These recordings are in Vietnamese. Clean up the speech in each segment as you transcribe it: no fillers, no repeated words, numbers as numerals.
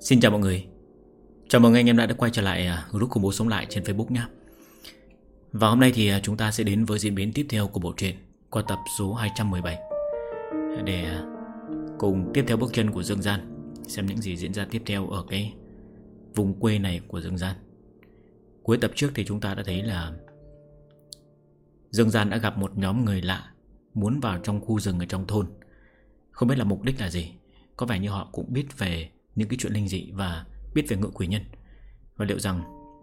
Xin chào mọi người. Chào mừng anh em đã quay trở lại group khủng bố sống lại trên Facebook nhé. Và hôm nay thì chúng ta sẽ đến với diễn biến tiếp theo của bộ truyện qua tập số 217 để cùng tiếp theo bước chân của Dương Gian, xem những gì diễn ra tiếp theo ở cái vùng quê này của Dương Gian. Cuối tập trước thì chúng ta đã thấy là Dương Gian đã gặp một nhóm người lạ muốn vào trong khu rừng ở trong thôn. Không biết là mục đích là gì. Có vẻ như họ cũng biết về những cái chuyện linh dị và biết về ngự quỷ nhân. Và liệu rằng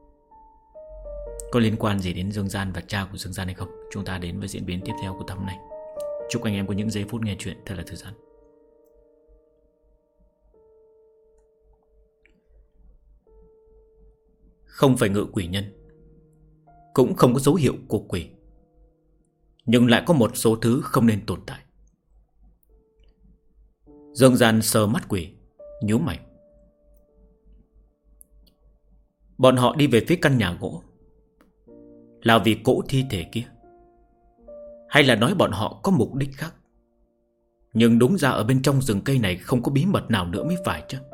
có liên quan gì đến Dương Gian và cha của Dương Gian hay không? Chúng ta đến với diễn biến tiếp theo của tập này. Chúc anh em có những giây phút nghe chuyện thật là thư giãn. Không phải ngự quỷ nhân, cũng không có dấu hiệu của quỷ, nhưng lại có một số thứ không nên tồn tại. Dương Gian sờ mắt quỷ, nhíu mày. Bọn họ đi về phía căn nhà gỗ là vì cỗ thi thể kia, hay là nói bọn họ có mục đích khác? Nhưng đúng ra ở bên trong rừng cây này không có bí mật nào nữa mới phải chứ.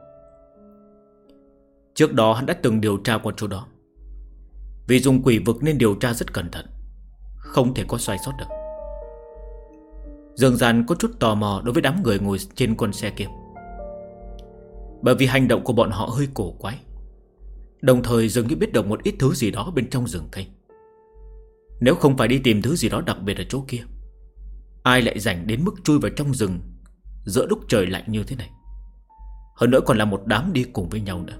Trước đó hắn đã từng điều tra qua chỗ đó. Vì dùng quỷ vực nên điều tra rất cẩn thận, không thể có sai sót được. Dương Gian có chút tò mò đối với đám người ngồi trên con xe kia, bởi vì hành động của bọn họ hơi cổ quái, đồng thời dường như biết được một ít thứ gì đó bên trong rừng cây. Nếu không phải đi tìm thứ gì đó đặc biệt ở chỗ kia, ai lại rảnh đến mức chui vào trong rừng giữa lúc trời lạnh như thế này? Hơn nữa còn là một đám đi cùng với nhau nữa.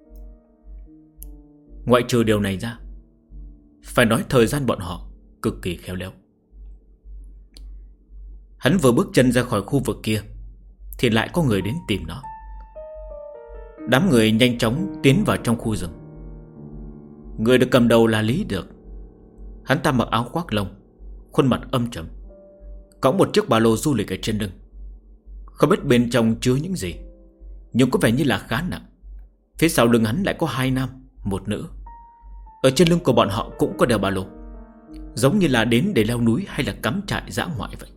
Ngoại trừ điều này ra, phải nói thời gian bọn họ cực kỳ khéo léo. Hắn vừa bước chân ra khỏi khu vực kia thì lại có người đến tìm nó. Đám người nhanh chóng tiến vào trong khu rừng. Người được cầm đầu là Lý Được. Hắn ta mặc áo khoác lông, khuôn mặt âm trầm, cõng một chiếc ba lô du lịch ở trên lưng. Không biết bên trong chứa những gì, nhưng có vẻ như là khá nặng. Phía sau lưng hắn lại có hai nam, một nữ. Ở trên lưng của bọn họ cũng có đeo ba lô, giống như là đến để leo núi hay là cắm trại dã ngoại vậy.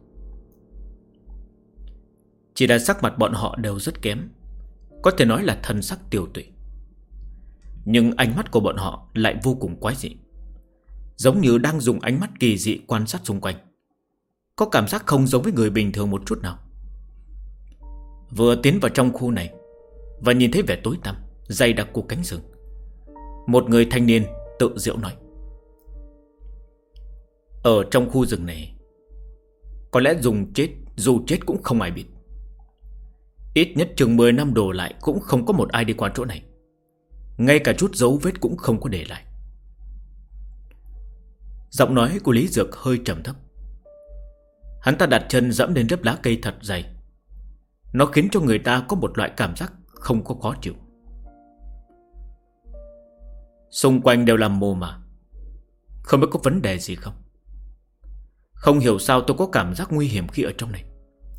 Chỉ là sắc mặt bọn họ đều rất kém, có thể nói là thân sắc tiều tụy. Nhưng ánh mắt của bọn họ lại vô cùng quái dị, giống như đang dùng ánh mắt kỳ dị quan sát xung quanh. Có cảm giác không giống với người bình thường một chút nào. Vừa tiến vào trong khu này và nhìn thấy vẻ tối tăm dày đặc của cánh rừng, một người thanh niên tự giễu nói: ở trong khu rừng này, có lẽ dù chết cũng không ai biết. Ít nhất chừng 10 năm đổ lại cũng không có một ai đi qua chỗ này, ngay cả chút dấu vết cũng không có để lại. Giọng nói của Lý Dược hơi trầm thấp. Hắn ta đặt chân dẫm lên lớp lá cây thật dày. Nó khiến cho người ta có một loại cảm giác không có khó chịu. Xung quanh đều là mồ mả, không biết có vấn đề gì không. Không hiểu sao tôi có cảm giác nguy hiểm khi ở trong này.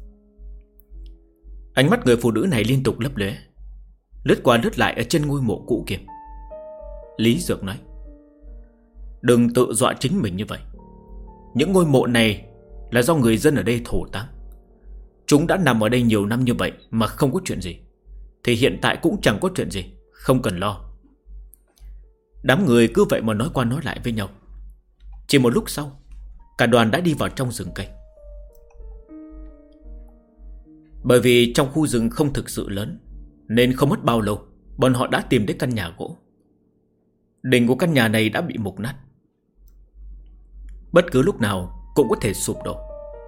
Ánh mắt người phụ nữ này liên tục lấp lóe, lướt qua lướt lại ở trên ngôi mộ cũ kia. Lý Dược nói: đừng tự dọa chính mình như vậy. Những ngôi mộ này là do người dân ở đây thổ táng. Chúng đã nằm ở đây nhiều năm như vậy mà không có chuyện gì, thì hiện tại cũng chẳng có chuyện gì, không cần lo. Đám người cứ vậy mà nói qua nói lại với nhau. Chỉ một lúc sau, cả đoàn đã đi vào trong rừng cây. Bởi vì trong khu rừng không thực sự lớn, nên không mất bao lâu bọn họ đã tìm đến căn nhà gỗ. Đỉnh của căn nhà này đã bị mục nát, bất cứ lúc nào cũng có thể sụp đổ.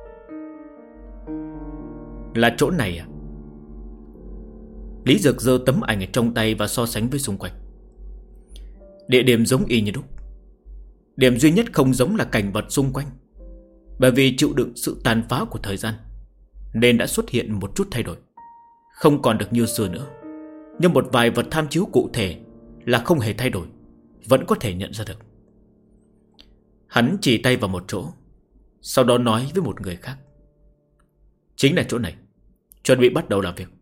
Là chỗ này à? Lý Dược giơ tấm ảnh ở trong tay và so sánh với xung quanh. Địa điểm giống y như đúc. Điểm duy nhất không giống là cảnh vật xung quanh. Bởi vì chịu đựng sự tàn phá của thời gian nên đã xuất hiện một chút thay đổi, không còn được như xưa nữa. Nhưng một vài vật tham chiếu cụ thể là không hề thay đổi, vẫn có thể nhận ra được. Hắn chỉ tay vào một chỗ, sau đó nói với một người khác: chính là chỗ này, chuẩn bị bắt đầu làm việc.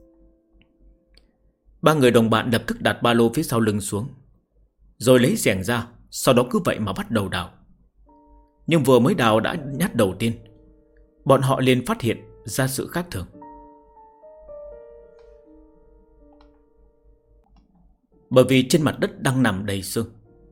Ba người đồng bạn lập tức đặt ba lô phía sau lưng xuống, rồi lấy xẻng ra, sau đó cứ vậy mà bắt đầu đào. Nhưng vừa mới đào đã nhát đầu tiên, bọn họ liền phát hiện ra sự khác thường. Bởi vì trên mặt đất đang nằm đầy xương.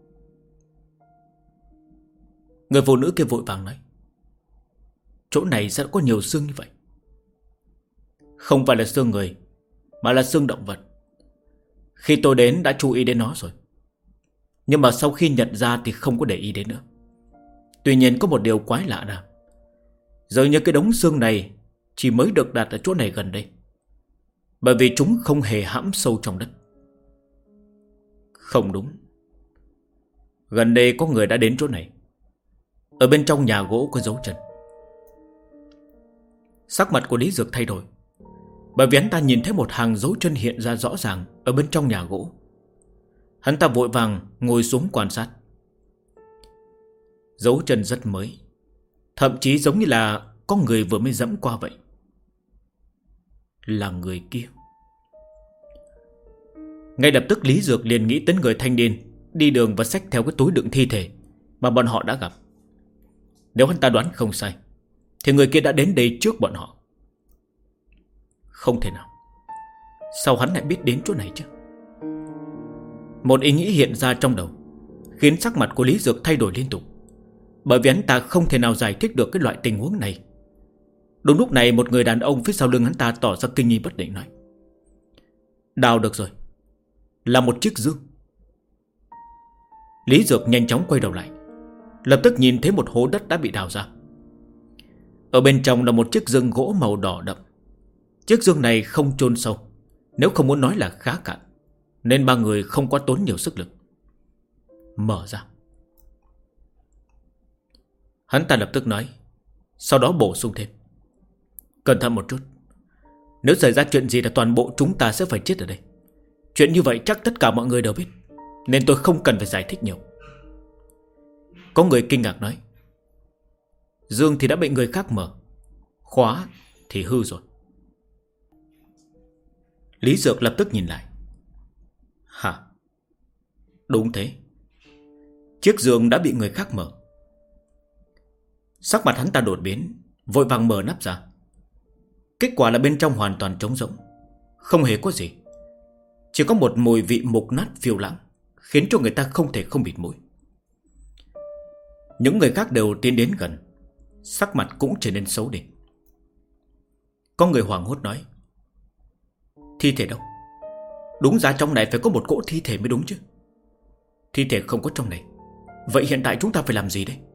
Người phụ nữ kia vội vàng nói: chỗ này sao có nhiều xương như vậy? Không phải là xương người, mà là xương động vật. Khi tôi đến đã chú ý đến nó rồi, nhưng mà sau khi nhận ra thì không có để ý đến nữa. Tuy nhiên có một điều quái lạ là dường như cái đống xương này chỉ mới được đặt ở chỗ này gần đây, bởi vì chúng không hề hãm sâu trong đất. Không đúng. Gần đây có người đã đến chỗ này. Ở bên trong nhà gỗ có dấu chân. Sắc mặt của Lý Dược thay đổi, bởi vì hắn ta nhìn thấy một hàng dấu chân hiện ra rõ ràng ở bên trong nhà gỗ. Hắn ta vội vàng ngồi xuống quan sát. Dấu chân rất mới, thậm chí giống như là có người vừa mới dẫm qua vậy. Là người kia. Ngay lập tức Lý Dược liền nghĩ đến người thanh niên đi đường và xách theo cái túi đựng thi thể mà bọn họ đã gặp. Nếu hắn ta đoán không sai thì người kia đã đến đây trước bọn họ. Không thể nào. Sao hắn lại biết đến chỗ này chứ? Một ý nghĩ hiện ra trong đầu, khiến sắc mặt của Lý Dược thay đổi liên tục, bởi vì hắn ta không thể nào giải thích được cái loại tình huống này. Đúng lúc này một người đàn ông phía sau lưng hắn ta tỏ ra kinh nghi bất định nói: đào được rồi. Là một chiếc dương. Lý Dược nhanh chóng quay đầu lại, lập tức nhìn thấy một hố đất đã bị đào ra. Ở bên trong là một chiếc dương gỗ màu đỏ đậm. Chiếc dương này không chôn sâu, nếu không muốn nói là khá cạn, nên ba người không quá tốn nhiều sức lực. Mở ra. Hắn ta lập tức nói, sau đó bổ sung thêm: cẩn thận một chút. Nếu xảy ra chuyện gì là toàn bộ chúng ta sẽ phải chết ở đây. Chuyện như vậy chắc tất cả mọi người đều biết, nên tôi không cần phải giải thích nhiều. Có người kinh ngạc nói: dương thì đã bị người khác mở, khóa thì hư rồi. Lý Dược lập tức nhìn lại. Hả? Đúng thế. Chiếc giường đã bị người khác mở. Sắc mặt hắn ta đột biến, vội vàng mở nắp ra. Kết quả là bên trong hoàn toàn trống rỗng, không hề có gì. Chỉ có một mùi vị mục nát phiêu lãng, khiến cho người ta không thể không bịt mũi. Những người khác đều tiến đến gần, sắc mặt cũng trở nên xấu đi. Có người hoảng hốt nói: thi thể đâu? Đúng ra trong này phải có một cỗ thi thể mới đúng chứ. Thi thể không có trong này, vậy hiện tại chúng ta phải làm gì đây?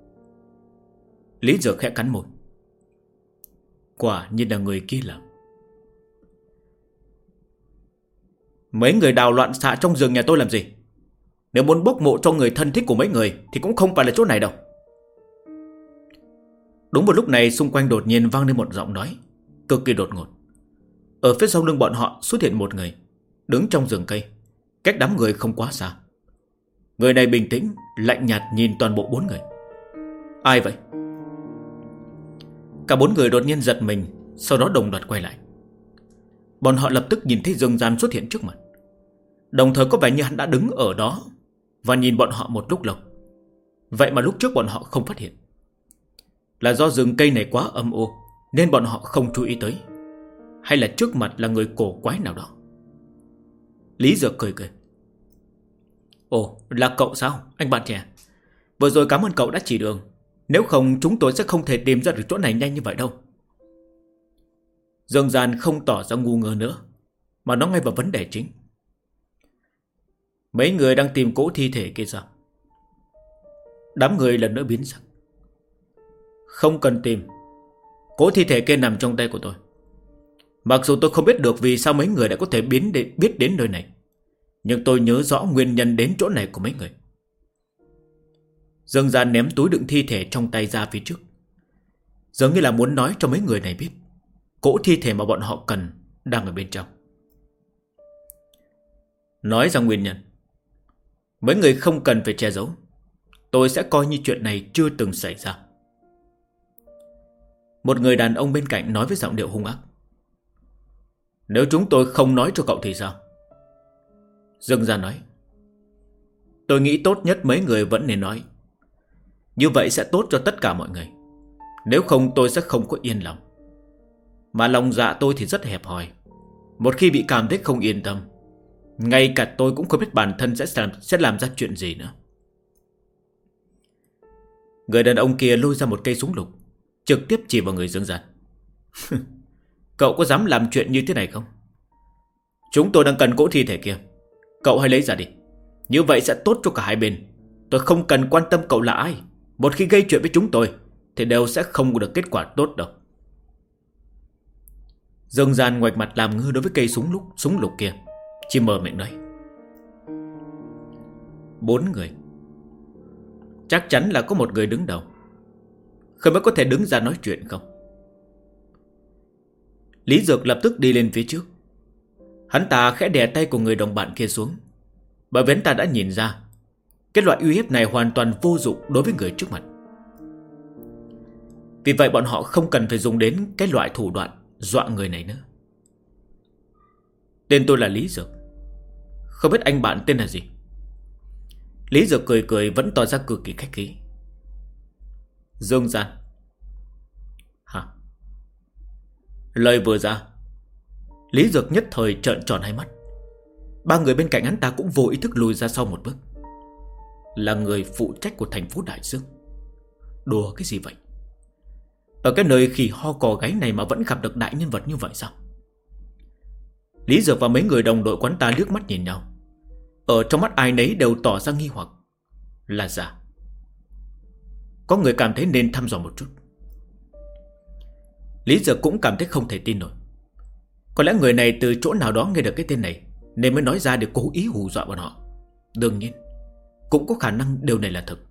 Lý Dược khẽ cắn môi. Quả nhiên là người kia làm. Mấy người đào loạn xạ trong giường nhà tôi làm gì? Nếu muốn bốc mộ cho người thân thích của mấy người thì cũng không phải là chỗ này đâu. Đúng một lúc này xung quanh đột nhiên vang lên một giọng nói cực kỳ đột ngột. Ở phía sau lưng bọn họ xuất hiện một người, đứng trong rừng cây, cách đám người không quá xa. Người này bình tĩnh, lạnh nhạt nhìn toàn bộ bốn người. Ai vậy? Cả bốn người đột nhiên giật mình, sau đó đồng loạt quay lại. Bọn họ lập tức nhìn thấy Dương Gian xuất hiện trước mặt, đồng thời có vẻ như hắn đã đứng ở đó và nhìn bọn họ một lúc lâu. Vậy mà lúc trước bọn họ không phát hiện. Là do rừng cây này quá âm u nên bọn họ không chú ý tới, hay là trước mặt là người cổ quái nào đó? Lý Dược cười cười. Ồ, là cậu sao, anh bạn trẻ? Vừa rồi cảm ơn cậu đã chỉ đường, nếu không chúng tôi sẽ không thể tìm ra được chỗ này nhanh như vậy đâu. Dương Gian không tỏ ra ngu ngơ nữa, mà nói ngay vào vấn đề chính. Mấy người đang tìm cỗ thi thể kia sao? Đám người lần nữa biến sắc. Không cần tìm, cỗ thi thể kia nằm trong tay của tôi. Mặc dù tôi không biết được vì sao mấy người đã có thể biết đến nơi này, nhưng tôi nhớ rõ nguyên nhân đến chỗ này của mấy người. Dương Gian ném túi đựng thi thể trong tay ra phía trước, giống như là muốn nói cho mấy người này biết cỗ thi thể mà bọn họ cần đang ở bên trong. Nói ra nguyên nhân, mấy người không cần phải che giấu, tôi sẽ coi như chuyện này chưa từng xảy ra. Một người đàn ông bên cạnh nói với giọng điệu hung ác. Nếu chúng tôi không nói cho cậu thì sao? Dương Gian nói. Tôi nghĩ tốt nhất mấy người vẫn nên nói, như vậy sẽ tốt cho tất cả mọi người. Nếu không tôi sẽ không có yên lòng. Mà lòng dạ tôi thì rất hẹp hòi, một khi bị cảm thấy không yên tâm, Ngay cả tôi cũng không biết bản thân sẽ làm ra chuyện gì nữa. Người đàn ông kia lôi ra một cây súng lục, trực tiếp chỉ vào người Dương Gian. Cậu có dám làm chuyện như thế này không? Chúng tôi đang cần cỗ thi thể kia, cậu hãy lấy ra đi. Như vậy sẽ tốt cho cả hai bên. Tôi không cần quan tâm cậu là ai. Một khi gây chuyện với chúng tôi thì đều sẽ không được kết quả tốt đâu. Dương Gian ngoạch mặt làm ngơ đối với cây súng lục kia, chỉ mờ miệng nói. 4 người. Chắc chắn là có một người đứng đầu. Không biết có thể đứng ra nói chuyện không? Lý Dược lập tức đi lên phía trước. Hắn ta khẽ đè tay của người đồng bạn kia xuống, bởi vì hắn ta đã nhìn ra cái loại uy hiếp này hoàn toàn vô dụng đối với người trước mặt. Vì vậy bọn họ không cần phải dùng đến cái loại thủ đoạn dọa người này nữa. Tên tôi là Lý Dược. Không biết anh bạn tên là gì? Lý Dược cười cười vẫn tỏ ra cực kỳ khách khí. Dương Gian. Hả? Lời vừa ra, Lý Dược nhất thời trợn tròn hai mắt. 3 người bên cạnh hắn ta cũng vô ý thức lùi ra sau một bước. Là người phụ trách của thành phố Đại Dương. Đùa cái gì vậy? Ở cái nơi khỉ ho cò gáy này mà vẫn gặp được đại nhân vật như vậy sao? Lý Dược và mấy người đồng đội quán ta liếc mắt nhìn nhau. Ở trong mắt ai nấy đều tỏ ra nghi hoặc. Là giả. Có người cảm thấy nên thăm dò một chút. Lý Dược cũng cảm thấy không thể tin nổi. Có lẽ người này từ chỗ nào đó nghe được cái tên này nên mới nói ra để cố ý hù dọa bọn họ. Đương nhiên cũng có khả năng điều này là thực.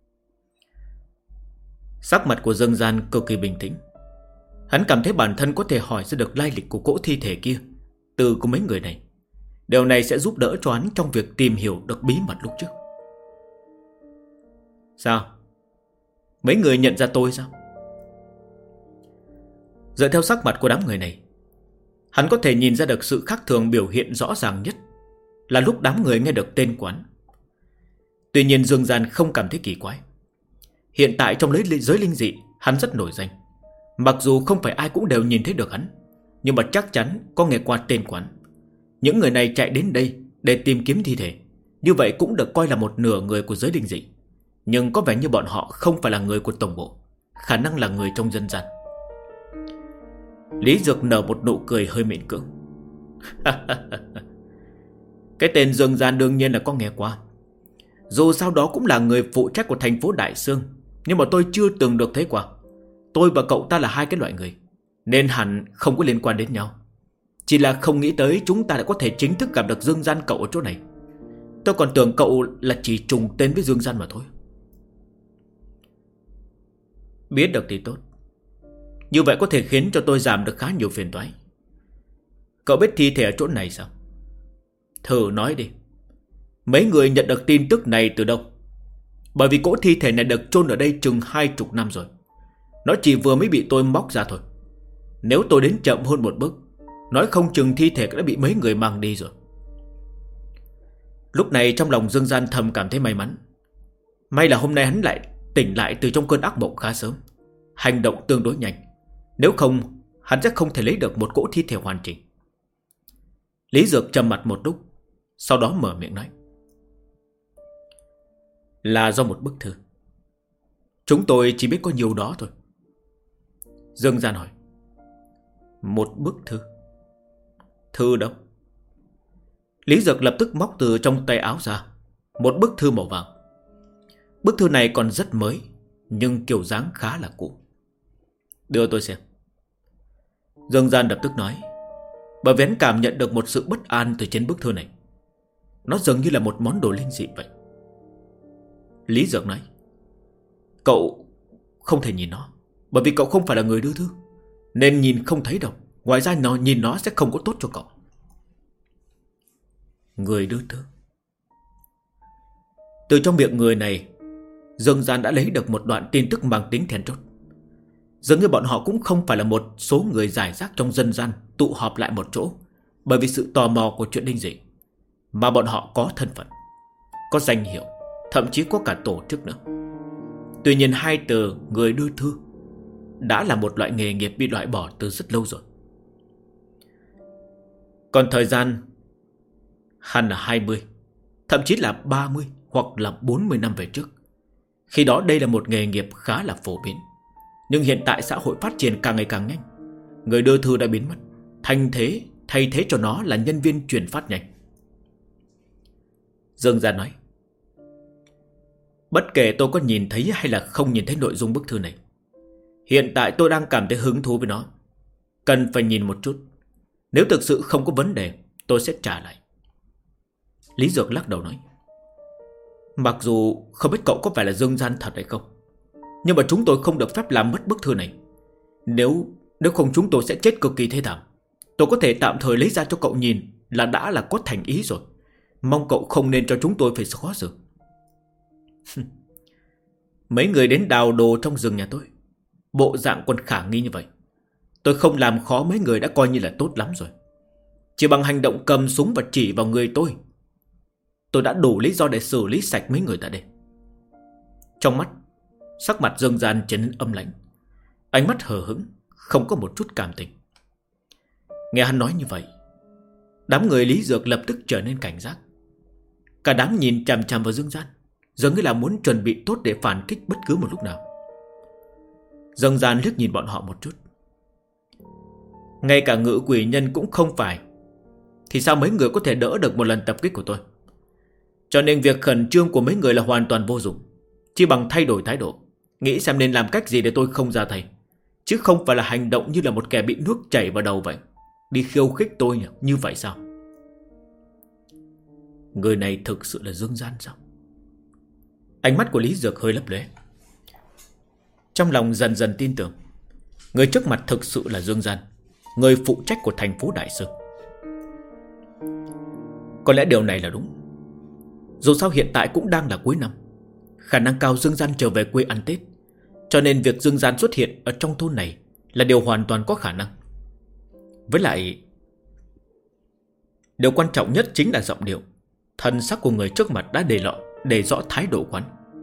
Sắc mặt của Dương Gian cực kỳ bình tĩnh. Hắn cảm thấy bản thân có thể hỏi ra được lai lịch của cỗ thi thể kia từ của mấy người này. Điều này sẽ giúp đỡ cho hắn trong việc tìm hiểu được bí mật lúc trước. Sao? Mấy người nhận ra tôi sao? Dựa theo sắc mặt của đám người này, hắn có thể nhìn ra được sự khác thường biểu hiện rõ ràng nhất là lúc đám người nghe được tên quán. Tuy nhiên Dương Gian không cảm thấy kỳ quái. Hiện tại trong giới linh dị hắn rất nổi danh. Mặc dù không phải ai cũng đều nhìn thấy được hắn, nhưng mà chắc chắn có nghe qua tên quán. Những người này chạy đến đây để tìm kiếm thi thể, như vậy cũng được coi là một nửa người của giới linh dị. Nhưng có vẻ như bọn họ không phải là người của tổng bộ, khả năng là người trong dân gian. Lý Dược nở một nụ cười hơi miễn cưỡng. Cái tên Dương Gian đương nhiên là có nghe qua. Dù sao đó cũng là người phụ trách của thành phố Đại Sương, nhưng mà tôi chưa từng được thấy qua. Tôi và cậu ta là hai cái loại người, nên hẳn không có liên quan đến nhau. Chỉ là không nghĩ tới chúng ta đã có thể chính thức gặp được Dương Gian cậu ở chỗ này. Tôi còn tưởng cậu là chỉ trùng tên với Dương Gian mà thôi. Biết được thì tốt. Như vậy có thể khiến cho tôi giảm được khá nhiều phiền toái. Cậu biết thi thể ở chỗ này sao? Thử nói đi. Mấy người nhận được tin tức này từ đâu? Bởi vì cỗ thi thể này được chôn ở đây chừng 20 năm rồi. Nó chỉ vừa mới bị tôi móc ra thôi. Nếu tôi đến chậm hơn một bước, nói không chừng thi thể đã bị mấy người mang đi rồi. Lúc này trong lòng Dương Gian thầm cảm thấy may mắn. May là hôm nay hắn lại tỉnh lại từ trong cơn ác mộng khá sớm, hành động tương đối nhanh. Nếu không, hắn sẽ không thể lấy được một cỗ thi thể hoàn chỉnh. Lý Dược trầm mặt một lúc, sau đó mở miệng nói. Là do một bức thư. Chúng tôi chỉ biết có nhiều đó thôi. Dương Gian hỏi. Một bức thư? Thư đâu? Lý Dược lập tức móc từ trong tay áo ra một bức thư màu vàng. Bức thư này còn rất mới, nhưng kiểu dáng khá là cũ. Đưa tôi xem. Dương Gian lập tức nói, bởi vì hắn cảm nhận được một sự bất an từ trên bức thư này. Nó dường như là một món đồ linh dị vậy. Lý Dược nói, cậu không thể nhìn nó, bởi vì cậu không phải là người đưa thư, nên nhìn không thấy đâu. Ngoài ra nhìn nó sẽ không có tốt cho cậu. Người đưa thư. Từ trong miệng người này, Dương Gian đã lấy được một đoạn tin tức mang tính then chốt. Dường như bọn họ cũng không phải là một số người rải rác trong dân gian tụ họp lại một chỗ bởi vì sự tò mò của chuyện linh dị, mà bọn họ có thân phận, có danh hiệu, thậm chí có cả tổ chức nữa. Tuy nhiên hai từ người đưa thư đã là một loại nghề nghiệp bị loại bỏ từ rất lâu rồi. Còn thời gian hẳn là 20, thậm chí là 30 hoặc là 40 năm về trước. Khi đó đây là một nghề nghiệp khá là phổ biến. Nhưng hiện tại xã hội phát triển càng ngày càng nhanh, người đưa thư đã biến mất, thay thế cho nó là nhân viên chuyển phát nhanh. Dương Gia nói, bất kể tôi có nhìn thấy hay là không nhìn thấy nội dung bức thư này, hiện tại tôi đang cảm thấy hứng thú với nó. Cần phải nhìn một chút. Nếu thực sự không có vấn đề, tôi sẽ trả lại. Lý Dược lắc đầu nói, mặc dù không biết cậu có phải là Dương Gian thật hay không, nhưng mà chúng tôi không được phép làm mất bức thư này. Nếu không chúng tôi sẽ chết cực kỳ thê thảm. Tôi có thể tạm thời lấy ra cho cậu nhìn là đã là có thành ý rồi. Mong cậu không nên cho chúng tôi phải khó xử. Mấy người đến đào đồ trong rừng nhà tôi, bộ dạng còn khả nghi như vậy. Tôi không làm khó mấy người đã coi như là tốt lắm rồi. Chỉ bằng hành động cầm súng và chỉ vào người tôi đã đủ lý do để xử lý sạch mấy người tại đây. Trong mắt, sắc mặt Dương Gian trở nên âm lãnh, ánh mắt hờ hững, không có một chút cảm tình. Nghe hắn nói như vậy, đám người Lý Dược lập tức trở nên cảnh giác. Cả đám nhìn chằm chằm vào Dương Gian, dường như là muốn chuẩn bị tốt để phản kích bất cứ một lúc nào. Dương Gian liếc nhìn bọn họ một chút. Ngay cả Ngự Quỷ Nhân cũng không phải, thì sao mấy người có thể đỡ được một lần tập kích của tôi? Cho nên việc khẩn trương của mấy người là hoàn toàn vô dụng. Chỉ bằng thay đổi thái độ, nghĩ xem nên làm cách gì để tôi không ra tay, chứ không phải là hành động như là một kẻ bị nước chảy vào đầu vậy. Đi khiêu khích tôi như vậy sao? Người này thực sự là Dương Gian sao? Ánh mắt của Lý Dược hơi lấp lóe. Trong lòng dần dần tin tưởng, người trước mặt thực sự là Dương Gian, người phụ trách của thành phố Đại Sơn. Có lẽ điều này là đúng. Dù sao hiện tại cũng đang là cuối năm, khả năng cao Dương Gian trở về quê ăn Tết, cho nên việc Dương Gian xuất hiện ở trong thôn này là điều hoàn toàn có khả năng. Với lại, điều quan trọng nhất chính là giọng điệu, thần sắc của người trước mặt đã để rõ thái độ quán.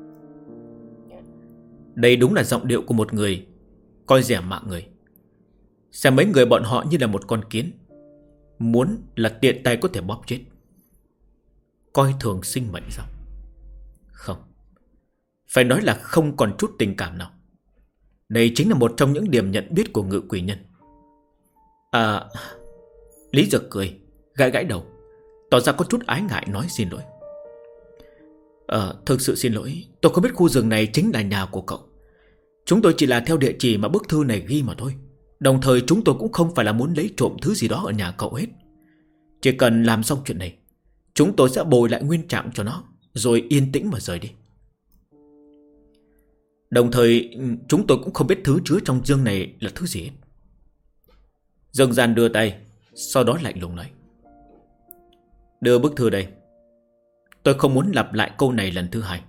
Đây đúng là giọng điệu của một người coi rẻ mạng người. Xem mấy người bọn họ như là một con kiến, muốn là tiện tay có thể bóp chết. Coi thường sinh mệnh sao? Không, phải nói là không còn chút tình cảm nào. Đây chính là một trong những điểm nhận biết của Ngự Quỷ Nhân. Lý Dược cười, gãi gãi đầu, tỏ ra có chút ái ngại nói xin lỗi. Thực sự xin lỗi, tôi không biết khu rừng này chính là nhà của cậu. Chúng tôi chỉ là theo địa chỉ mà bức thư này ghi mà thôi. Đồng thời chúng tôi cũng không phải là muốn lấy trộm thứ gì đó ở nhà cậu hết. Chỉ cần làm xong chuyện này, chúng tôi sẽ bồi lại nguyên trạng cho nó, rồi yên tĩnh mà rời đi. Đồng thời chúng tôi cũng không biết thứ chứa trong dương này là thứ gì hết. Dương Gian đưa tay, sau đó lạnh lùng nói, đưa bức thư đây. Tôi không muốn lặp lại câu này lần thứ hai.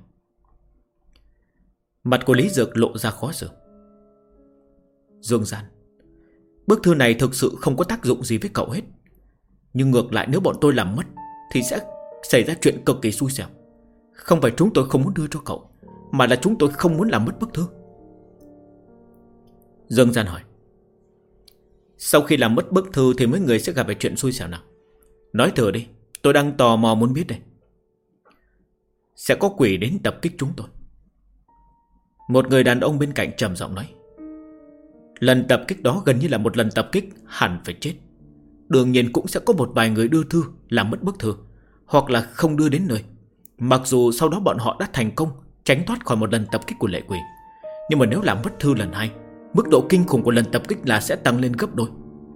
Mặt của Lý Dược lộ ra khó xử. Dương Gian, bức thư này thực sự không có tác dụng gì với cậu hết. Nhưng ngược lại nếu bọn tôi làm mất thì sẽ xảy ra chuyện cực kỳ xui xẻo. Không phải chúng tôi không muốn đưa cho cậu, mà là chúng tôi không muốn làm mất bức thư. Dương Gian hỏi, sau khi làm mất bức thư thì mấy người sẽ gặp phải chuyện xui xẻo nào? Nói thử đi, tôi đang tò mò muốn biết đây. Sẽ có quỷ đến tập kích chúng tôi. Một người đàn ông bên cạnh trầm giọng nói, lần tập kích đó gần như là một lần tập kích hẳn phải chết. Đương nhiên cũng sẽ có một vài người đưa thư làm mất bức thư, hoặc là không đưa đến nơi. Mặc dù sau đó bọn họ đã thành công tránh thoát khỏi một lần tập kích của lệ quỷ, nhưng mà nếu làm mất thư lần hai, mức độ kinh khủng của lần tập kích là sẽ tăng lên gấp đôi.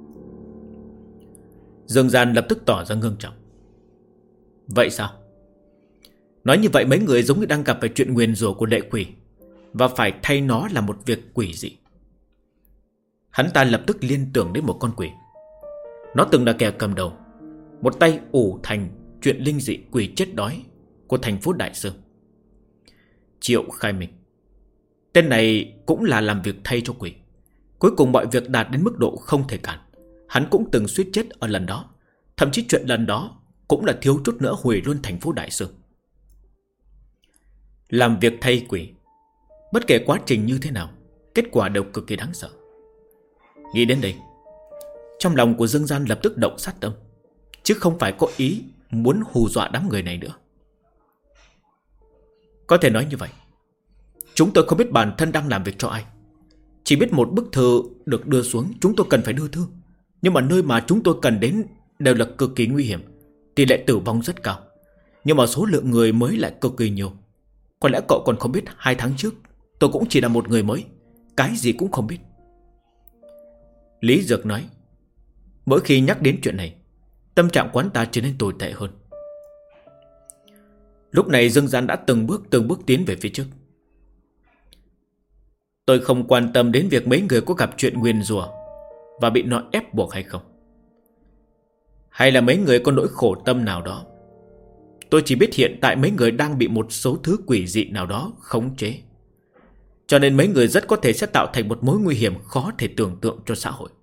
Dương Gian lập tức tỏ ra ngưng trọng. Vậy sao? Nói như vậy mấy người giống như đang gặp phải chuyện nguyền rủa của lệ quỷ, và phải thay nó là một việc quỷ dị. Hắn ta lập tức liên tưởng đến một con quỷ. Nó từng là kẻ cầm đầu, một tay ủ thành chuyện linh dị quỷ chết đói của thành phố Đại Sơn. Triệu Khai Minh. Tên này cũng là làm việc thay cho quỷ. Cuối cùng mọi việc đạt đến mức độ không thể cản. Hắn cũng từng suýt chết ở lần đó. Thậm chí chuyện lần đó cũng là thiếu chút nữa hủy luôn thành phố Đại Sơn. Làm việc thay quỷ, bất kể quá trình như thế nào, kết quả đều cực kỳ đáng sợ. Nghĩ đến đây, trong lòng của Dương Gian lập tức động sát tâm, chứ không phải có ý muốn hù dọa đám người này nữa. Có thể nói như vậy. Chúng tôi không biết bản thân đang làm việc cho ai, chỉ biết một bức thư được đưa xuống, chúng tôi cần phải đưa thư. Nhưng mà nơi mà chúng tôi cần đến đều là cực kỳ nguy hiểm, tỷ lệ tử vong rất cao, nhưng mà số lượng người mới lại cực kỳ nhiều. Có lẽ cậu còn không biết 2 tháng trước tôi cũng chỉ là một người mới, cái gì cũng không biết. Lý Dược nói. Mỗi khi nhắc đến chuyện này, tâm trạng quán ta trở nên tồi tệ hơn. Lúc này Dương Gian đã từng bước tiến về phía trước. Tôi không quan tâm đến việc mấy người có gặp chuyện nguyền rủa và bị nó ép buộc hay không, hay là mấy người có nỗi khổ tâm nào đó. Tôi chỉ biết hiện tại mấy người đang bị một số thứ quỷ dị nào đó khống chế, cho nên mấy người rất có thể sẽ tạo thành một mối nguy hiểm khó thể tưởng tượng cho xã hội.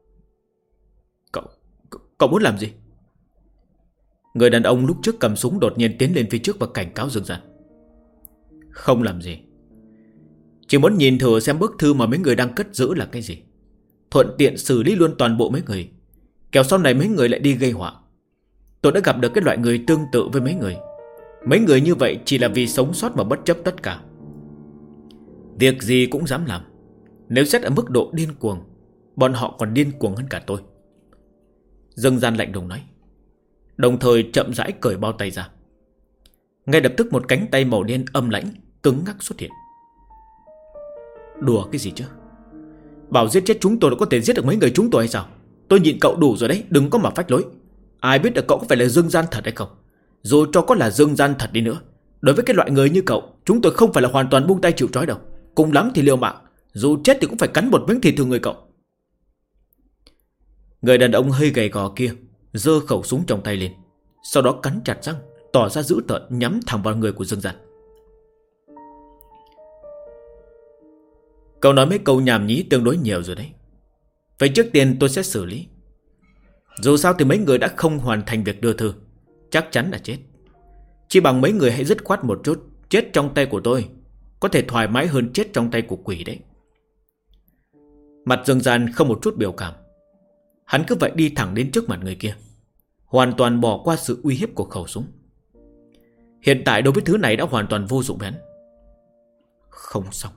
Cậu muốn làm gì? Người đàn ông lúc trước cầm súng đột nhiên tiến lên phía trước và cảnh cáo Dương Gian. Không làm gì, chỉ muốn nhìn thử xem bức thư mà mấy người đang cất giữ là cái gì, thuận tiện xử lý luôn toàn bộ mấy người, kẻo sau này mấy người lại đi gây họa. Tôi đã gặp được cái loại người tương tự với mấy người. Mấy người như vậy chỉ là vì sống sót mà bất chấp tất cả, việc gì cũng dám làm. Nếu xét ở mức độ điên cuồng, bọn họ còn điên cuồng hơn cả tôi. Dương Gian lạnh lùng nói, đồng thời chậm rãi cởi bao tay ra. Ngay lập tức một cánh tay màu đen âm lãnh cứng ngắc xuất hiện. Đùa cái gì chứ? Bảo giết chết chúng tôi đã có thể giết được mấy người chúng tôi hay sao? Tôi nhịn cậu đủ rồi đấy, đừng có mà phách lối. Ai biết được cậu có phải là Dương Gian thật hay không? Dù cho có là Dương Gian thật đi nữa, đối với cái loại người như cậu, chúng tôi không phải là hoàn toàn buông tay chịu trói đâu. Cùng lắm thì liều mạng, dù chết thì cũng phải cắn một miếng thịt thường người cậu. Người đàn ông hơi gầy gò kia giơ khẩu súng trong tay lên, sau đó cắn chặt răng, tỏ ra dữ tợn nhắm thẳng vào người của Dương Gian. Cậu nói mấy câu nhảm nhí tương đối nhiều rồi đấy. Vậy trước tiên tôi sẽ xử lý. Dù sao thì mấy người đã không hoàn thành việc đưa thư, chắc chắn là chết. Chỉ bằng mấy người hãy dứt khoát một chút, chết trong tay của tôi có thể thoải mái hơn chết trong tay của quỷ đấy. Mặt Dương Gian không một chút biểu cảm. Hắn cứ vậy đi thẳng đến trước mặt người kia, hoàn toàn bỏ qua sự uy hiếp của khẩu súng. Hiện tại đối với thứ này đã hoàn toàn vô dụng với hắn. Không xong.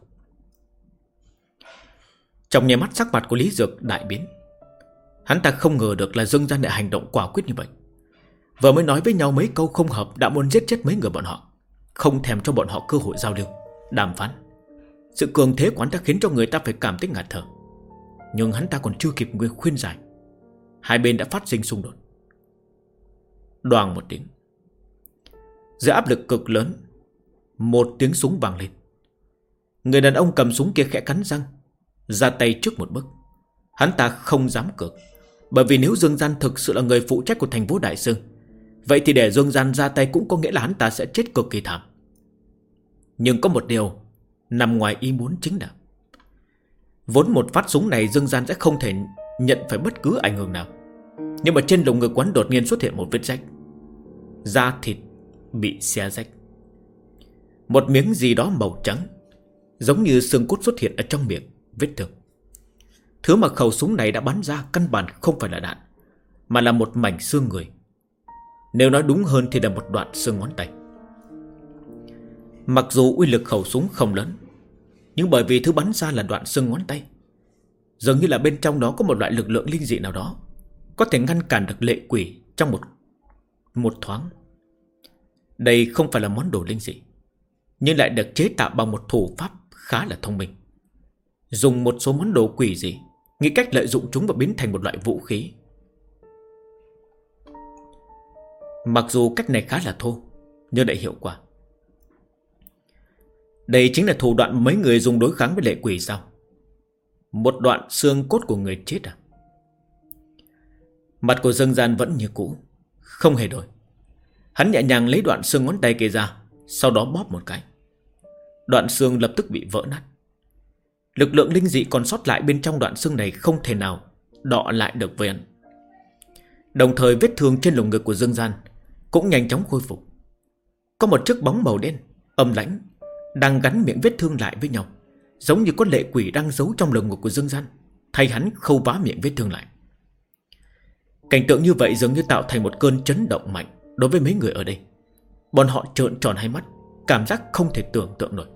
Trong nháy mắt sắc mặt của Lý Dược đại biến. Hắn ta không ngờ được là Dương Gian lại hành động quả quyết như vậy. Vừa mới nói với nhau mấy câu không hợp đã muốn giết chết mấy người bọn họ, không thèm cho bọn họ cơ hội giao lưu, đàm phán. Sự cường thế của hắn ta khiến cho người ta phải cảm thấy ngạt thở. Nhưng hắn ta còn chưa kịp khuyên giải, hai bên đã phát sinh xung đột. Đoàng một tiếng. Dưới áp lực cực lớn, một tiếng súng vang lên. Người đàn ông cầm súng kia khẽ cắn răng, ra tay trước một bước. Hắn ta không dám cược, bởi vì nếu Dương Gian thực sự là người phụ trách của thành phố Đại Sương, vậy thì để Dương Gian ra tay cũng có nghĩa là hắn ta sẽ chết cực kỳ thảm. Nhưng có một điều nằm ngoài ý muốn chính là vốn một phát súng này Dương Gian sẽ không thể nhận phải bất cứ ảnh hưởng nào. Nhưng mà trên lồng ngực quán đột nhiên xuất hiện một vết rách, da thịt bị xé rách. Một miếng gì đó màu trắng, giống như xương cốt xuất hiện ở trong miệng vết thương. Thứ mà khẩu súng này đã bắn ra căn bản không phải là đạn, mà là một mảnh xương người. Nếu nói đúng hơn thì là một đoạn xương ngón tay. Mặc dù uy lực khẩu súng không lớn, nhưng bởi vì thứ bắn ra là đoạn xương ngón tay, dường như là bên trong đó có một loại lực lượng linh dị nào đó, có thể ngăn cản được lệ quỷ trong một thoáng. Đây không phải là món đồ linh dị, nhưng lại được chế tạo bằng một thủ pháp khá là thông minh. Dùng một số món đồ quỷ dị, nghĩ cách lợi dụng chúng và biến thành một loại vũ khí. Mặc dù cách này khá là thô, nhưng lại hiệu quả. Đây chính là thủ đoạn mấy người dùng đối kháng với lệ quỷ sao? Một đoạn xương cốt của người chết à? Mặt của Dương Gian vẫn như cũ, không hề đổi. Hắn nhẹ nhàng lấy đoạn xương ngón tay kia ra, sau đó bóp một cái. Đoạn xương lập tức bị vỡ nát. Lực lượng linh dị còn sót lại bên trong đoạn xương này không thể nào đọ lại được với hắn. Đồng thời vết thương trên lồng ngực của Dương Gian cũng nhanh chóng khôi phục. Có một chiếc bóng màu đen âm lãnh đang gắn miệng vết thương lại với nhau, giống như có lệ quỷ đang giấu trong lồng ngực của Dương Gian, thay hắn khâu vá miệng vết thương lại. Cảnh tượng như vậy dường như tạo thành một cơn chấn động mạnh đối với mấy người ở đây. Bọn họ trợn tròn hai mắt, cảm giác không thể tưởng tượng nổi.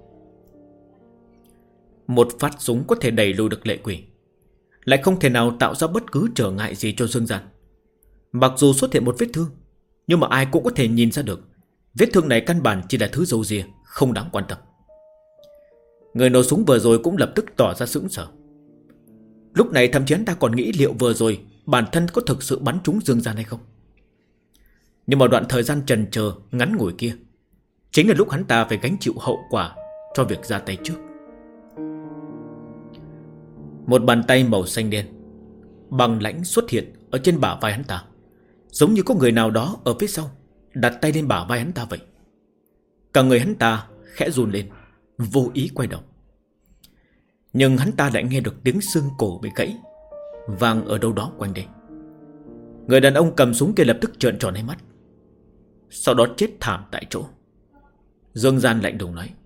Một phát súng có thể đẩy lùi được lệ quỷ, lại không thể nào tạo ra bất cứ trở ngại gì cho Dương Gian. Mặc dù xuất hiện một vết thương, nhưng mà ai cũng có thể nhìn ra được vết thương này căn bản chỉ là thứ râu ria, không đáng quan tâm. Người nổ súng vừa rồi cũng lập tức tỏ ra sững sờ. Lúc này thậm chí hắn ta còn nghĩ liệu vừa rồi bản thân có thực sự bắn trúng Dương Gian hay không. Nhưng mà đoạn thời gian chần chờ ngắn ngủi kia chính là lúc hắn ta phải gánh chịu hậu quả cho việc ra tay trước. Một bàn tay màu xanh đen bằng lãnh xuất hiện ở trên bả vai hắn ta, giống như có người nào đó ở phía sau đặt tay lên bả vai hắn ta vậy. Cả người hắn ta khẽ run lên, vô ý quay đầu. Nhưng hắn ta lại nghe được tiếng xương cổ bị gãy vang ở đâu đó quanh đây. Người đàn ông cầm súng kia lập tức trợn tròn hai mắt, sau đó chết thảm tại chỗ. Dương Gian lạnh lùng nói: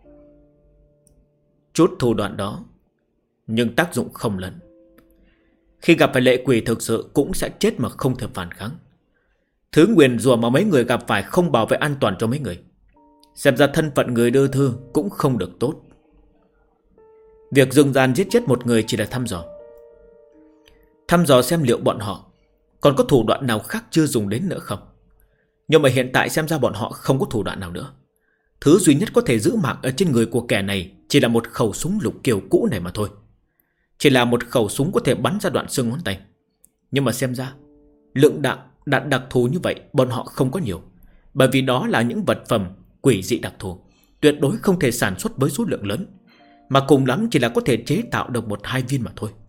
chút thủ đoạn đó, nhưng tác dụng không lớn. Khi gặp phải lệ quỷ thực sự cũng sẽ chết mà không thể phản kháng. Thứ nguyền rủa mà mấy người gặp phải không bảo vệ an toàn cho mấy người. Xem ra thân phận người đưa thư cũng không được tốt. Việc Dương Gian giết chết một người chỉ là thăm dò. Thăm dò xem liệu bọn họ còn có thủ đoạn nào khác chưa dùng đến nữa không. Nhưng mà hiện tại xem ra bọn họ không có thủ đoạn nào nữa. Thứ duy nhất có thể giữ mạng ở trên người của kẻ này chỉ là một khẩu súng lục kiểu cũ này mà thôi. Chỉ là một khẩu súng có thể bắn ra đoạn xương ngón tay. Nhưng mà xem ra lượng đạn đặc thù như vậy bọn họ không có nhiều. Bởi vì đó là những vật phẩm quỷ dị đặc thù, tuyệt đối không thể sản xuất với số lượng lớn, mà cùng lắm chỉ là có thể chế tạo được 1-2 viên mà thôi.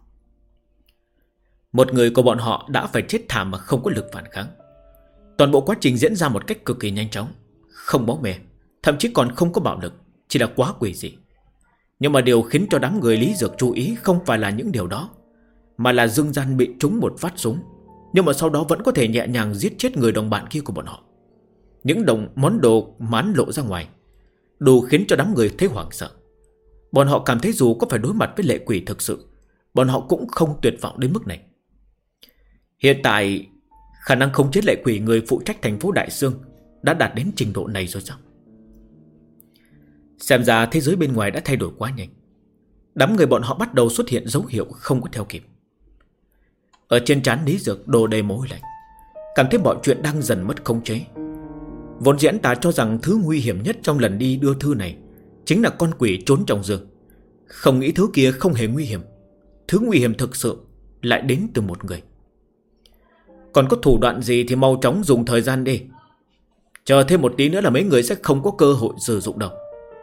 Một người của bọn họ đã phải chết thảm mà không có lực phản kháng. Toàn bộ quá trình diễn ra một cách cực kỳ nhanh chóng, không máu me, thậm chí còn không có bạo lực, chỉ là quá quỷ dị. Nhưng mà điều khiến cho đám người Lý Dược chú ý không phải là những điều đó, mà là Dương Gian bị trúng một phát súng, nhưng mà sau đó vẫn có thể nhẹ nhàng giết chết người đồng bạn kia của bọn họ. Những món đồ mán lộ ra ngoài, đủ khiến cho đám người thấy hoảng sợ. Bọn họ cảm thấy dù có phải đối mặt với lệ quỷ thực sự, bọn họ cũng không tuyệt vọng đến mức này. Hiện tại khả năng khống chế lệ quỷ người phụ trách thành phố Đại Sương đã đạt đến trình độ này rồi sao? Xem ra thế giới bên ngoài đã thay đổi quá nhanh. Đám người bọn họ bắt đầu xuất hiện dấu hiệu không có theo kịp. Ở trên trán Lý Dược đổ đầy mồ hôi lạnh, cảm thấy mọi chuyện đang dần mất khống chế. Vốn dĩ ta cho rằng thứ nguy hiểm nhất trong lần đi đưa thư này chính là con quỷ trốn trong giường. Không nghĩ thứ kia không hề nguy hiểm. Thứ nguy hiểm thực sự lại đến từ một người. Còn có thủ đoạn gì thì mau chóng dùng thời gian đi. Chờ thêm một tí nữa là mấy người sẽ không có cơ hội sử dụng đâu.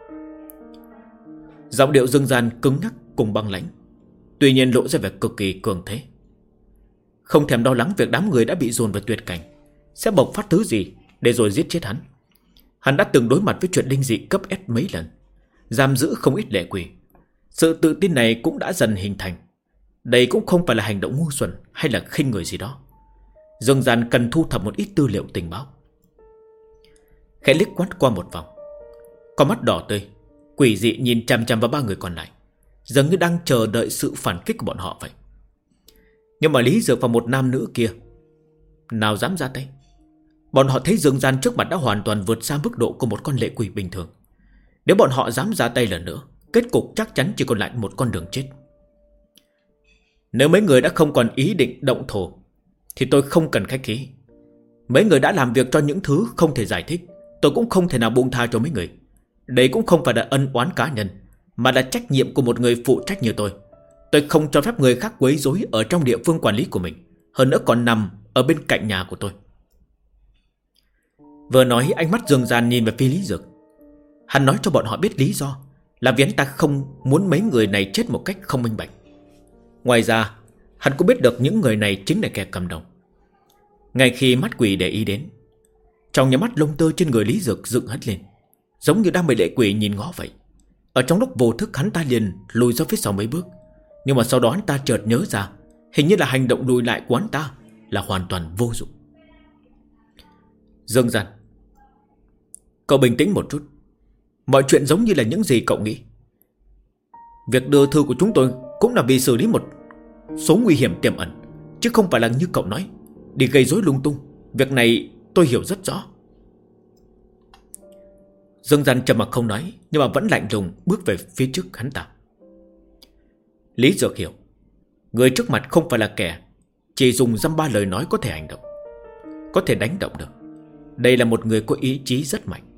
Giọng điệu Dương Gian cứng nhắc cùng băng lãnh, tuy nhiên lộ ra vẻ cực kỳ cường thế. Không thèm lo lắng việc đám người đã bị dồn vào tuyệt cảnh sẽ bộc phát thứ gì để rồi giết chết hắn. Hắn đã từng đối mặt với chuyện linh dị cấp S mấy lần, giam giữ không ít lệ quỷ. Sự tự tin này cũng đã dần hình thành. Đây cũng không phải là hành động ngu xuẩn hay là khinh người gì đó. Dương Gian cần thu thập một ít tư liệu tình báo. Khẽ liếc quát qua một vòng, con mắt đỏ tươi quỷ dị nhìn chằm chằm vào ba người còn lại, dường như đang chờ đợi sự phản kích của bọn họ vậy. Nhưng mà Lý Dược và một nam nữ kia nào dám ra tay. Bọn họ thấy Dương Gian trước mặt đã hoàn toàn vượt xa mức độ của một con lệ quỷ bình thường. Nếu bọn họ dám ra tay lần nữa, kết cục chắc chắn chỉ còn lại một con đường chết. Nếu mấy người đã không còn ý định động thổ thì tôi không cần khách khí. Mấy người đã làm việc cho những thứ không thể giải thích, tôi cũng không thể nào buông tha cho mấy người. Đây cũng không phải là ân oán cá nhân, mà là trách nhiệm của một người phụ trách như tôi. Tôi không cho phép người khác quấy rối ở trong địa phương quản lý của mình, hơn nữa còn nằm ở bên cạnh nhà của tôi. Vừa nói, ánh mắt Dương Gian nhìn về phía Lý Dược. Hắn nói cho bọn họ biết lý do là vì hắn ta không muốn mấy người này chết một cách không minh bạch. Ngoài ra, hắn cũng biết được những người này chính là kẻ cầm đầu. Ngay khi mắt quỷ để ý đến, trong nhà mắt lông tơ trên người Lý Dược dựng hết lên, giống như đang bị lệ quỷ nhìn ngó vậy. Ở trong lúc vô thức hắn ta liền lùi ra phía sau mấy bước. Nhưng mà sau đó hắn ta chợt nhớ ra, hình như là hành động lùi lại của hắn ta là hoàn toàn vô dụng. Dương Gian, cậu bình tĩnh một chút. Mọi chuyện giống như là những gì cậu nghĩ. Việc đưa thư của chúng tôi cũng là vì xử lý một số nguy hiểm tiềm ẩn, chứ không phải là như cậu nói, đi gây rối lung tung. Việc này tôi hiểu rất rõ. Dương Gian trầm mặc không nói, nhưng mà vẫn lạnh lùng bước về phía trước hắn ta. Lý Dược hiểu, người trước mặt không phải là kẻ chỉ dùng dăm ba lời nói có thể hành động, có thể đánh động được. Đây là một người có ý chí rất mạnh.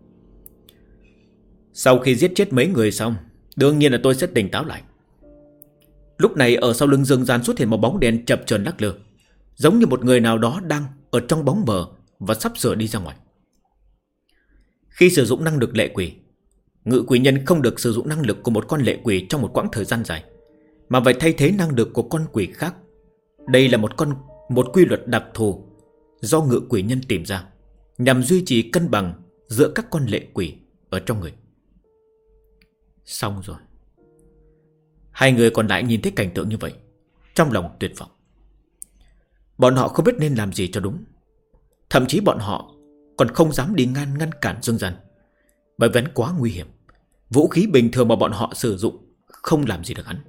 Sau khi giết chết mấy người xong, đương nhiên là tôi sẽ tỉnh táo lại. Lúc này ở sau lưng Dương Gian xuất hiện một bóng đen chập chờn lắc lư, giống như một người nào đó đang ở trong bóng mờ và sắp sửa đi ra ngoài. Khi sử dụng năng lực lệ quỷ, ngự quỷ nhân không được sử dụng năng lực của một con lệ quỷ trong một quãng thời gian dài, mà phải thay thế năng lực của con quỷ khác. Đây là một quy luật đặc thù do ngự quỷ nhân tìm ra, nhằm duy trì cân bằng giữa các con lệ quỷ ở trong người. Xong rồi. Hai người còn lại nhìn thấy cảnh tượng như vậy, trong lòng tuyệt vọng. Bọn họ không biết nên làm gì cho đúng. Thậm chí bọn họ còn không dám đi ngăn cản Dương Gian, bởi vì hắn quá nguy hiểm. Vũ khí bình thường mà bọn họ sử dụng không làm gì được hắn.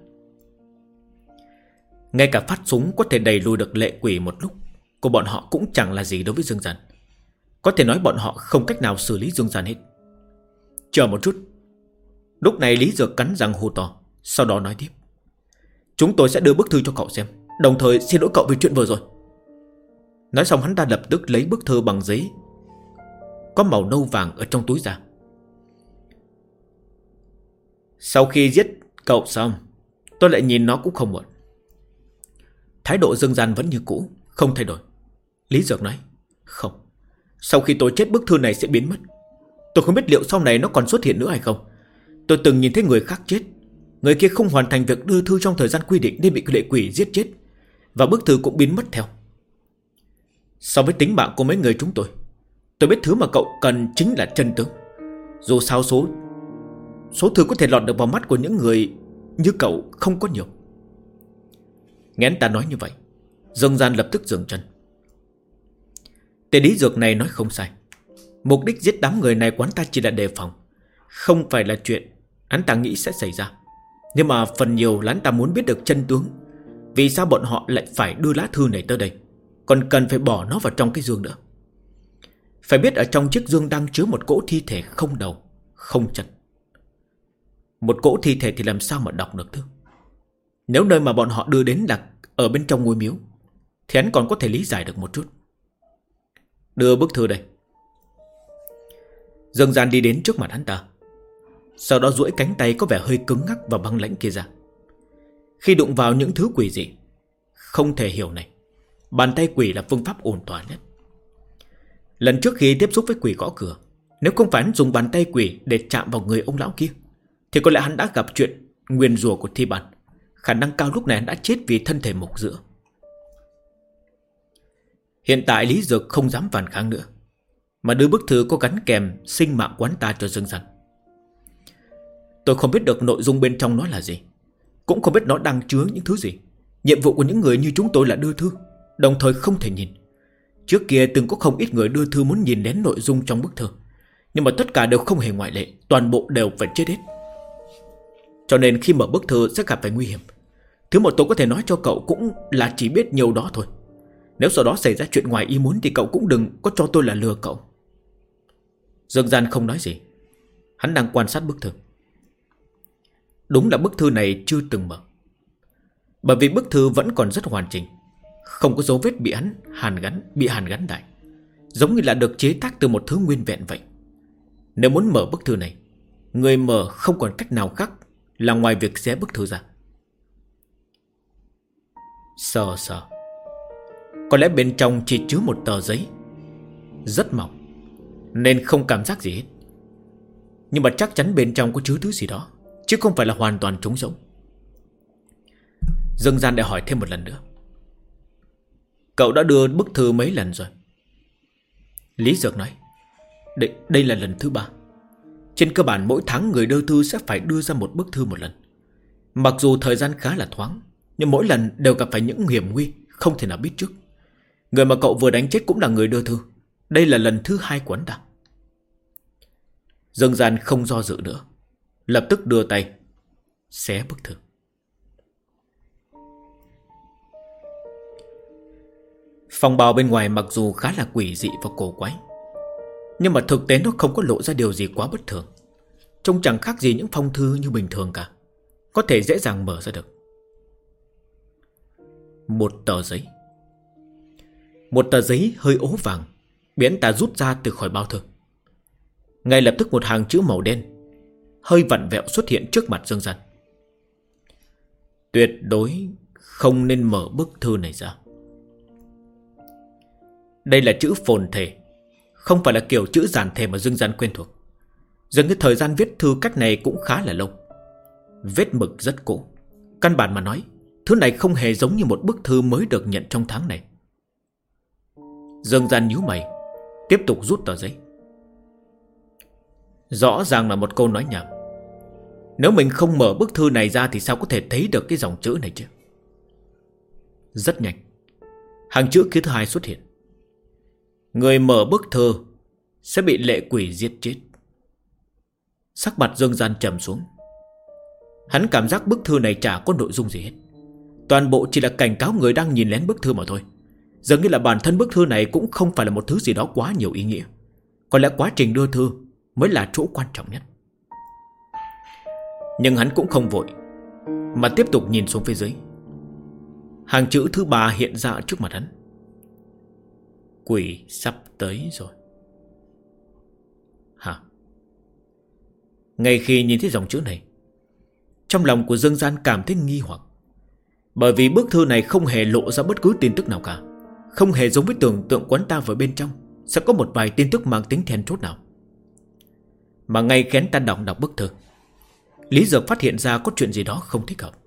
Ngay cả phát súng có thể đẩy lùi được lệ quỷ một lúc của bọn họ cũng chẳng là gì đối với Dương Gian. Có thể nói bọn họ không cách nào xử lý Dương Gian hết. Chờ một chút. Lúc này Lý Dược cắn răng hô to, sau đó nói tiếp: chúng tôi sẽ đưa bức thư cho cậu xem, đồng thời xin lỗi cậu vì chuyện vừa rồi. Nói xong hắn ta lập tức lấy bức thư bằng giấy có màu nâu vàng ở trong túi ra. Sau khi giết cậu xong, tôi lại nhìn nó cũng không muộn. Thái độ Dương Gian vẫn như cũ, không thay đổi. Lý Dược nói: không, sau khi tôi chết bức thư này sẽ biến mất. Tôi không biết liệu sau này nó còn xuất hiện nữa hay không. Tôi từng nhìn thấy người khác chết, người kia không hoàn thành việc đưa thư trong thời gian quy định nên bị lệ quỷ giết chết, và bức thư cũng biến mất theo. So với tính mạng của mấy người chúng tôi biết thứ mà cậu cần chính là chân tướng. Dù sao số thư có thể lọt được vào mắt của những người như cậu không có nhiều. Nghe anh ta nói như vậy, Dương Gian lập tức dừng chân. Tên Lý Dược này nói không sai. Mục đích giết đám người này của hắn ta chỉ là đề phòng, không phải là chuyện hắn ta nghĩ sẽ xảy ra. Nhưng mà phần nhiều là hắn ta muốn biết được chân tướng. Vì sao bọn họ lại phải đưa lá thư này tới đây, còn cần phải bỏ nó vào trong cái dương nữa. Phải biết ở trong chiếc dương đang chứa một cỗ thi thể không đầu, không chân. Một cỗ thi thể thì làm sao mà đọc được thứ. Nếu nơi mà bọn họ đưa đến là ở bên trong ngôi miếu thì hắn còn có thể lý giải được một chút. Đưa bức thư đây. Dương Gian đi đến trước mặt hắn ta, sau đó duỗi cánh tay có vẻ hơi cứng ngắc và băng lãnh kia ra. Khi đụng vào những thứ quỷ dị không thể hiểu này, bàn tay quỷ là phương pháp ổn thỏa nhất. Lần trước khi tiếp xúc với quỷ gõ cửa, nếu không phải hắn dùng bàn tay quỷ để chạm vào người ông lão kia, thì có lẽ hắn đã gặp chuyện nguyền rủa của thi bàn. Khả năng cao lúc này hắn đã chết vì thân thể mục giữa. Hiện tại Lý Dược không dám phản kháng nữa, mà đưa bức thư có gắn kèm sinh mạng quán ta cho Dương Gian. Tôi không biết được nội dung bên trong nó là gì, cũng không biết nó đang chứa những thứ gì. Nhiệm vụ của những người như chúng tôi là đưa thư, đồng thời không thể nhìn. Trước kia từng có không ít người đưa thư muốn nhìn đến nội dung trong bức thư, nhưng mà tất cả đều không hề ngoại lệ, toàn bộ đều phải chết hết. Cho nên khi mở bức thư sẽ gặp phải nguy hiểm. Thứ mà tôi có thể nói cho cậu cũng là chỉ biết nhiều đó thôi. Nếu sau đó xảy ra chuyện ngoài ý muốn thì cậu cũng đừng có cho tôi là lừa cậu. Dương Gian không nói gì, hắn đang quan sát bức thư. Đúng là bức thư này chưa từng mở, bởi vì bức thư vẫn còn rất hoàn chỉnh, không có dấu vết bị hàn gắn lại, giống như là được chế tác từ một thứ nguyên vẹn vậy. Nếu muốn mở bức thư này, người mở không còn cách nào khác là ngoài việc xé bức thư ra. Sờ có lẽ bên trong chỉ chứa một tờ giấy rất mỏng, nên không cảm giác gì hết. Nhưng mà chắc chắn bên trong có chứa thứ gì đó, chứ không phải là hoàn toàn trống rỗng. Dương Gian lại hỏi thêm một lần nữa: cậu đã đưa bức thư mấy lần rồi? Lý Dược nói: Đây là lần thứ 3. Trên cơ bản mỗi tháng người đưa thư sẽ phải đưa ra một bức thư một lần. Mặc dù thời gian khá là thoáng, nhưng mỗi lần đều gặp phải những hiểm nguy không thể nào biết trước. Người mà cậu vừa đánh chết cũng là người đưa thư. Đây là lần thứ 2 của hắn ta. Dương Gian không do dự nữa, lập tức đưa tay xé bức thư. Phong bào bên ngoài mặc dù khá là quỷ dị và cổ quái, nhưng mà thực tế nó không có lộ ra điều gì quá bất thường. Trông chẳng khác gì những phong thư như bình thường cả, có thể dễ dàng mở ra được. Một tờ giấy. Một tờ giấy hơi ố vàng bị anh ta rút ra từ khỏi bao thư. Ngay lập tức một hàng chữ màu đen hơi vặn vẹo xuất hiện trước mặt Dương Gian. Tuyệt đối không nên mở bức thư này ra. Đây là chữ phồn thể, không phải là kiểu chữ giản thể mà Dương Gian quen thuộc. Dường như thời gian viết thư cách này cũng khá là lâu. Vết mực rất cũ. Căn bản mà nói, thứ này không hề giống như một bức thư mới được nhận trong tháng này. Dương Gian nhíu mày, tiếp tục rút tờ giấy. Rõ ràng là một câu nói nhảm. Nếu mình không mở bức thư này ra thì sao có thể thấy được cái dòng chữ này chứ? Rất nhanh, hàng chữ thứ hai xuất hiện. Người mở bức thư sẽ bị lệ quỷ giết chết. Sắc mặt Dương Gian trầm xuống. Hắn cảm giác bức thư này chả có nội dung gì hết. Toàn bộ chỉ là cảnh cáo người đang nhìn lén bức thư mà thôi. Dường như là bản thân bức thư này cũng không phải là một thứ gì đó quá nhiều ý nghĩa. Có lẽ quá trình đưa thư mới là chỗ quan trọng nhất. Nhưng hắn cũng không vội, mà tiếp tục nhìn xuống phía dưới. Hàng chữ thứ ba hiện ra trước mặt hắn. Quỷ sắp tới rồi. Hả? Ngay khi nhìn thấy dòng chữ này, trong lòng của Dương Gian cảm thấy nghi hoặc. Bởi vì bức thư này không hề lộ ra bất cứ tin tức nào cả, không hề giống với tưởng tượng quán ta vào bên trong sẽ có một vài tin tức mang tính then chốt nào. Mà ngay khi hắn ta đọc bức thư, Lý Dược phát hiện ra có chuyện gì đó không thích hợp.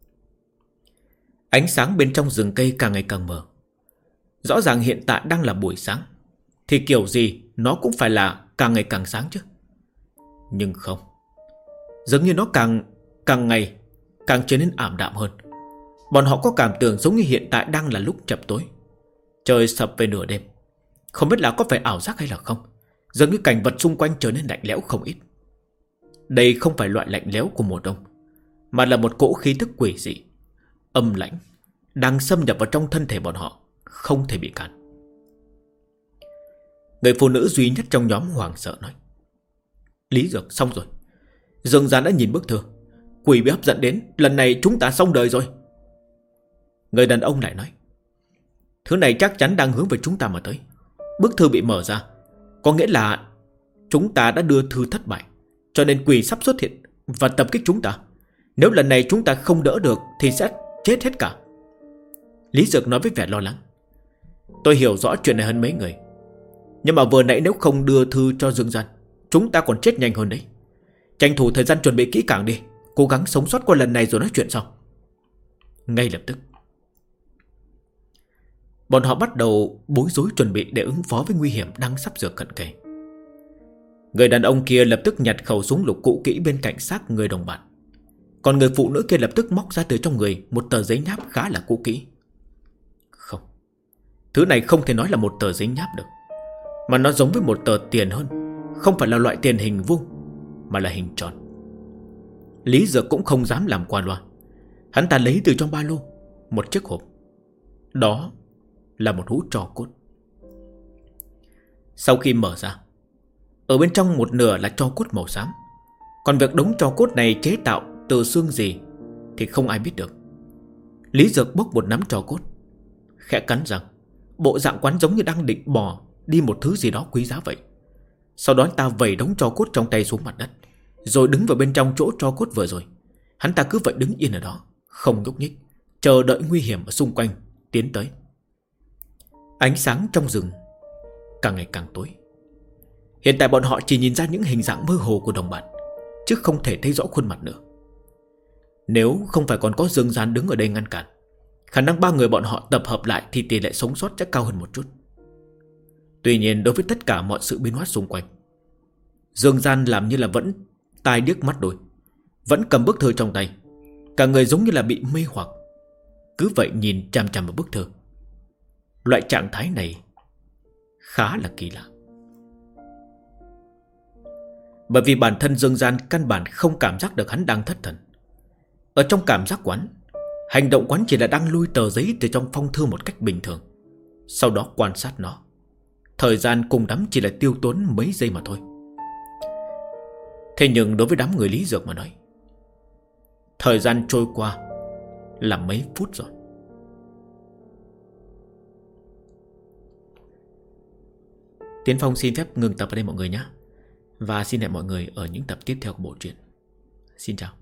Ánh sáng bên trong rừng cây càng ngày càng mờ. Rõ ràng hiện tại đang là buổi sáng, thì kiểu gì nó cũng phải là càng ngày càng sáng chứ. Nhưng không, dường như nó càng ngày càng trở nên ảm đạm hơn. Bọn họ có cảm tưởng giống như hiện tại đang là lúc chập tối, trời sập về nửa đêm. Không biết là có phải ảo giác hay là không, dường như cảnh vật xung quanh trở nên lạnh lẽo không ít. Đây không phải loại lạnh lẽo của mùa đông, mà là một cỗ khí tức quỷ dị, âm lãnh, đang xâm nhập vào trong thân thể bọn họ, không thể bị cản. Người phụ nữ duy nhất trong nhóm hoảng sợ nói. Lý Dược, xong rồi. Dương Gian đã nhìn bức thư. Quỷ bị hấp dẫn đến, lần này chúng ta xong đời rồi. Người đàn ông lại nói. Thứ này chắc chắn đang hướng về chúng ta mà tới. Bức thư bị mở ra, có nghĩa là chúng ta đã đưa thư thất bại, cho nên quỷ sắp xuất hiện và tập kích chúng ta. Nếu lần này chúng ta không đỡ được thì sẽ chết hết cả. Lý Dược nói với vẻ lo lắng. Tôi hiểu rõ chuyện này hơn mấy người, nhưng mà vừa nãy nếu không đưa thư cho Dương Gian, chúng ta còn chết nhanh hơn đấy. Tranh thủ thời gian chuẩn bị kỹ càng đi, cố gắng sống sót qua lần này rồi nói chuyện sau. Ngay lập tức bọn họ bắt đầu bối rối chuẩn bị để ứng phó với nguy hiểm đang sắp sửa cận kề. Người đàn ông kia lập tức nhặt khẩu súng lục cũ kỹ bên cạnh xác người đồng bạn. Còn người phụ nữ kia lập tức móc ra từ trong người một tờ giấy nháp khá là cũ kỹ. Không, thứ này không thể nói là một tờ giấy nháp được, mà nó giống với một tờ tiền hơn. Không phải là loại tiền hình vuông, mà là hình tròn. Lý Dược cũng không dám làm qua loa. Hắn ta lấy từ trong ba lô một chiếc hộp. Đó là một hũ tro cốt. Sau khi mở ra, ở bên trong một nửa là tro cốt màu xám. Còn việc đống tro cốt này chế tạo từ xương gì thì không ai biết được. Lý Dược bốc một nắm tro cốt, khẽ cắn răng. Bộ dạng quán giống như đang định bỏ đi một thứ gì đó quý giá vậy. Sau đó hắn ta vẩy đống tro cốt trong tay xuống mặt đất, rồi đứng vào bên trong chỗ tro cốt vừa rồi. Hắn ta cứ vậy đứng yên ở đó, không nhúc nhích, chờ đợi nguy hiểm ở xung quanh tiến tới. Ánh sáng trong rừng càng ngày càng tối. Hiện tại bọn họ chỉ nhìn ra những hình dạng mơ hồ của đồng bạn, chứ không thể thấy rõ khuôn mặt nữa. Nếu không phải còn có Dương Gian đứng ở đây ngăn cản, khả năng ba người bọn họ tập hợp lại thì tỷ lệ sống sót sẽ cao hơn một chút. Tuy nhiên đối với tất cả mọi sự biến hóa xung quanh, Dương Gian làm như là vẫn tai điếc mắt đôi, vẫn cầm bức thư trong tay, cả người giống như là bị mê hoặc, cứ vậy nhìn chằm chằm vào bức thư. Loại trạng thái này khá là kỳ lạ. Bởi vì bản thân Dương Gian căn bản không cảm giác được hắn đang thất thần. Ở trong cảm giác quán, hành động quán chỉ là đang lôi tờ giấy từ trong phong thư một cách bình thường, sau đó quan sát nó. Thời gian cùng lắm chỉ là tiêu tốn mấy giây mà thôi. Thế nhưng đối với đám người Lý Dược mà nói, thời gian trôi qua là mấy phút rồi. Tiến Phong xin phép ngừng tập ở đây mọi người nhé. Và xin hẹn mọi người ở những tập tiếp theo của bộ truyện. Xin chào.